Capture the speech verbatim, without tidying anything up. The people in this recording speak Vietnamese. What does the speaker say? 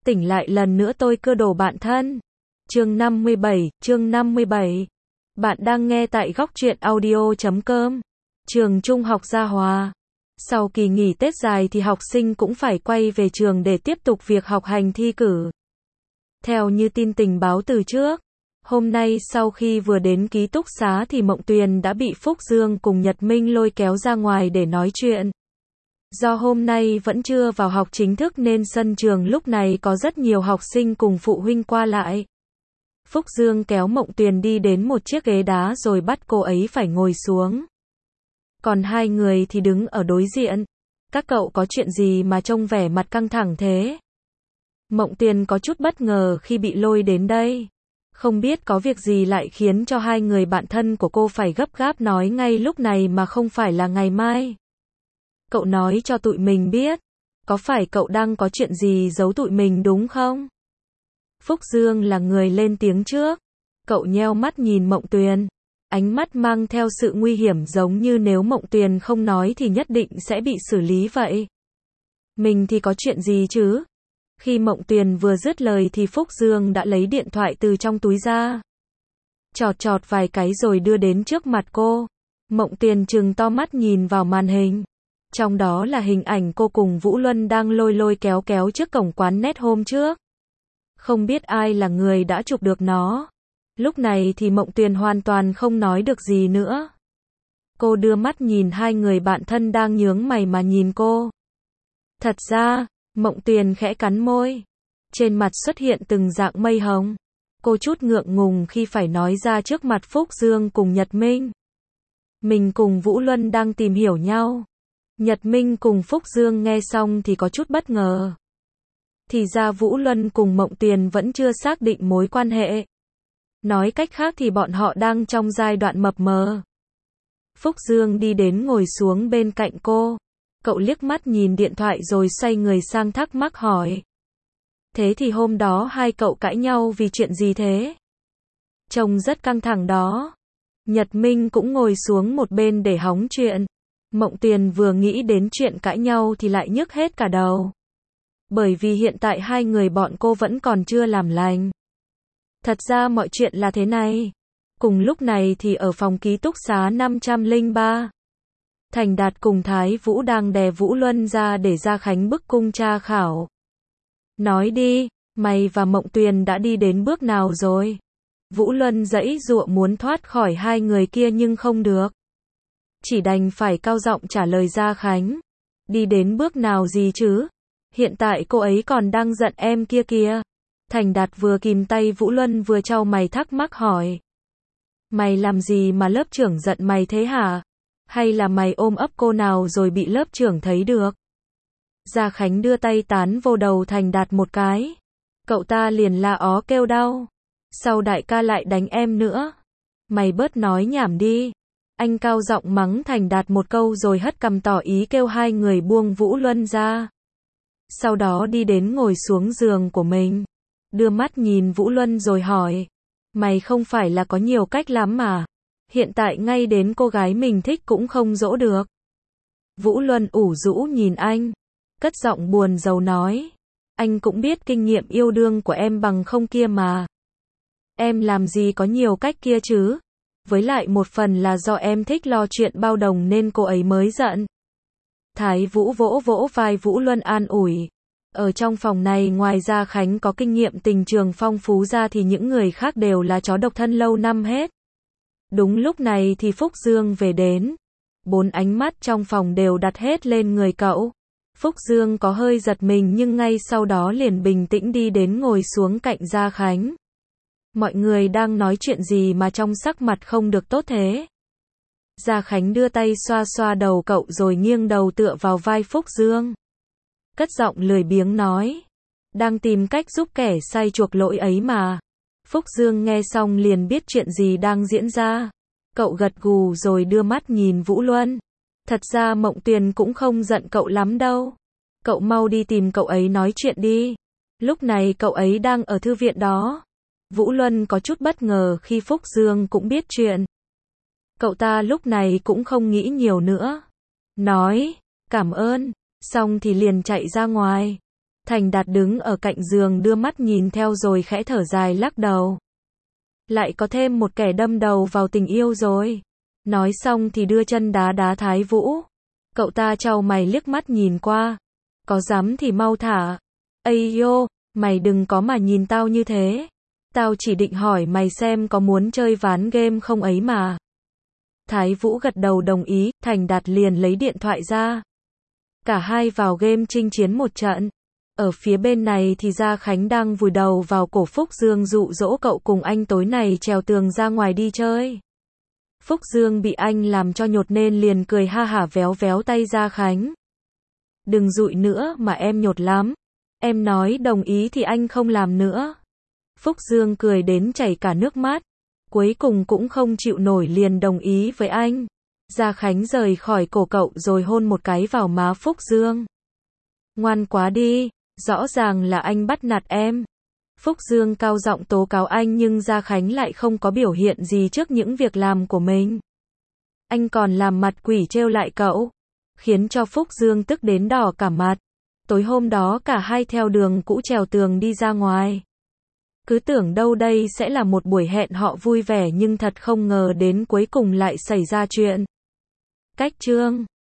Tỉnh lại lần nữa tôi cơ đồ bạn thân. Chương năm mươi bảy, chương năm mươi bảy. Bạn đang nghe tại góc truyện audio chấm com. Trường Trung học Gia Hòa. Sau kỳ nghỉ Tết dài thì học sinh cũng phải quay về trường để tiếp tục việc học hành thi cử. Theo như tin tình báo từ trước, hôm nay sau khi vừa đến ký túc xá thì Mộng Tuyền đã bị Phúc Dương cùng Nhật Minh lôi kéo ra ngoài để nói chuyện. Do hôm nay vẫn chưa vào học chính thức nên sân trường lúc này có rất nhiều học sinh cùng phụ huynh qua lại. Phúc Dương kéo Mộng Tuyền đi đến một chiếc ghế đá rồi bắt cô ấy phải ngồi xuống. Còn hai người thì đứng ở đối diện. Các cậu có chuyện gì mà trông vẻ mặt căng thẳng thế? Mộng Tuyền có chút bất ngờ khi bị lôi đến đây. Không biết có việc gì lại khiến cho hai người bạn thân của cô phải gấp gáp nói ngay lúc này mà không phải là ngày mai. Cậu nói cho tụi mình biết. Có phải cậu đang có chuyện gì giấu tụi mình đúng không? Phúc Dương là người lên tiếng trước. Cậu nheo mắt nhìn Mộng Tuyền. Ánh mắt mang theo sự nguy hiểm giống như nếu Mộng Tuyền không nói thì nhất định sẽ bị xử lý vậy. Mình thì có chuyện gì chứ? Khi Mộng Tuyền vừa dứt lời thì Phúc Dương đã lấy điện thoại từ trong túi ra. Chọt chọt vài cái rồi đưa đến trước mặt cô. Mộng Tuyền trừng to mắt nhìn vào màn hình. Trong đó là hình ảnh cô cùng Vũ Luân đang lôi lôi kéo kéo trước cổng quán net hôm trước. Không biết ai là người đã chụp được nó. Lúc này thì Mộng Tuyền hoàn toàn không nói được gì nữa. Cô đưa mắt nhìn hai người bạn thân đang nhướng mày mà nhìn cô. Thật ra, Mộng Tuyền khẽ cắn môi. Trên mặt xuất hiện từng dạng mây hồng. Cô chút ngượng ngùng khi phải nói ra trước mặt Phúc Dương cùng Nhật Minh. Mình cùng Vũ Luân đang tìm hiểu nhau. Nhật Minh cùng Phúc Dương nghe xong thì có chút bất ngờ. Thì ra Vũ Luân cùng Mộng Tuyền vẫn chưa xác định mối quan hệ. Nói cách khác thì bọn họ đang trong giai đoạn mập mờ. Phúc Dương đi đến ngồi xuống bên cạnh cô. Cậu liếc mắt nhìn điện thoại rồi xoay người sang thắc mắc hỏi. Thế thì hôm đó hai cậu cãi nhau vì chuyện gì thế? Trông rất căng thẳng đó. Nhật Minh cũng ngồi xuống một bên để hóng chuyện. Mộng Tuyền vừa nghĩ đến chuyện cãi nhau thì lại nhức hết cả đầu. Bởi vì hiện tại hai người bọn cô vẫn còn chưa làm lành. Thật ra mọi chuyện là thế này. Cùng lúc này thì ở phòng ký túc xá năm trăm lẻ ba. Thành Đạt cùng Thái Vũ đang đè Vũ Luân ra để Gia Khánh bức cung tra khảo. Nói đi, mày và Mộng Tuyền đã đi đến bước nào rồi? Vũ Luân giãy giụa muốn thoát khỏi hai người kia nhưng không được. Chỉ đành phải cao giọng trả lời Gia Khánh. Đi đến bước nào gì chứ? Hiện tại cô ấy còn đang giận em kia kìa. Thành Đạt vừa kìm tay Vũ Luân vừa chau mày thắc mắc hỏi. Mày làm gì mà lớp trưởng giận mày thế hả? Hay là mày ôm ấp cô nào rồi bị lớp trưởng thấy được? Gia Khánh đưa tay tán vô đầu Thành Đạt một cái. Cậu ta liền la ó kêu đau. Sao đại ca lại đánh em nữa? Mày bớt nói nhảm đi. Anh cao giọng mắng Thành Đạt một câu rồi hất cằm tỏ ý kêu hai người buông Vũ Luân ra. Sau đó đi đến ngồi xuống giường của mình. Đưa mắt nhìn Vũ Luân rồi hỏi. Mày không phải là có nhiều cách lắm mà. Hiện tại ngay đến cô gái mình thích cũng không dỗ được. Vũ Luân ủ rũ nhìn anh. Cất giọng buồn rầu nói. Anh cũng biết kinh nghiệm yêu đương của em bằng không kia mà. Em làm gì có nhiều cách kia chứ. Với lại một phần là do em thích lo chuyện bao đồng nên cô ấy mới giận. Thái Vũ vỗ vỗ vai Vũ Luân an ủi. Ở trong phòng này ngoài Gia Khánh có kinh nghiệm tình trường phong phú ra thì những người khác đều là chó độc thân lâu năm hết. Đúng lúc này thì Phúc Dương về đến. Bốn ánh mắt trong phòng đều đặt hết lên người cậu. Phúc Dương có hơi giật mình nhưng ngay sau đó liền bình tĩnh đi đến ngồi xuống cạnh Gia Khánh. Mọi người đang nói chuyện gì mà trong sắc mặt không được tốt thế? Gia Khánh đưa tay xoa xoa đầu cậu rồi nghiêng đầu tựa vào vai Phúc Dương. Cất giọng lười biếng nói. Đang tìm cách giúp kẻ sai chuộc lỗi ấy mà. Phúc Dương nghe xong liền biết chuyện gì đang diễn ra. Cậu gật gù rồi đưa mắt nhìn Vũ Luân. Thật ra Mộng Tuyền cũng không giận cậu lắm đâu. Cậu mau đi tìm cậu ấy nói chuyện đi. Lúc này cậu ấy đang ở thư viện đó. Vũ Luân có chút bất ngờ khi Phúc Dương cũng biết chuyện. Cậu ta lúc này cũng không nghĩ nhiều nữa. Nói, cảm ơn, xong thì liền chạy ra ngoài. Thành Đạt đứng ở cạnh giường đưa mắt nhìn theo rồi khẽ thở dài lắc đầu. Lại có thêm một kẻ đâm đầu vào tình yêu rồi. Nói xong thì đưa chân đá đá Thái Vũ. Cậu ta chau mày liếc mắt nhìn qua. Có dám thì mau thả. Ây yo, mày đừng có mà nhìn tao như thế. Tao chỉ định hỏi mày xem có muốn chơi ván game không ấy mà. Thái Vũ gật đầu đồng ý, Thành Đạt liền lấy điện thoại ra. Cả hai vào game chinh chiến một trận. Ở phía bên này thì Gia Khánh đang vùi đầu vào cổ Phúc Dương dụ dỗ cậu cùng anh tối này trèo tường ra ngoài đi chơi. Phúc Dương bị anh làm cho nhột nên liền cười ha hả véo véo tay Gia Khánh. Đừng dụi nữa mà em nhột lắm. Em nói đồng ý thì anh không làm nữa. Phúc Dương cười đến chảy cả nước mắt. Cuối cùng cũng không chịu nổi liền đồng ý với anh. Gia Khánh rời khỏi cổ cậu rồi hôn một cái vào má Phúc Dương. Ngoan quá đi, rõ ràng là anh bắt nạt em. Phúc Dương cao giọng tố cáo anh nhưng Gia Khánh lại không có biểu hiện gì trước những việc làm của mình. Anh còn làm mặt quỷ trêu lại cậu, khiến cho Phúc Dương tức đến đỏ cả mặt. Tối hôm đó cả hai theo đường cũ trèo tường đi ra ngoài. Cứ tưởng đâu đây sẽ là một buổi hẹn họ vui vẻ nhưng thật không ngờ đến cuối cùng lại xảy ra chuyện. Cách chương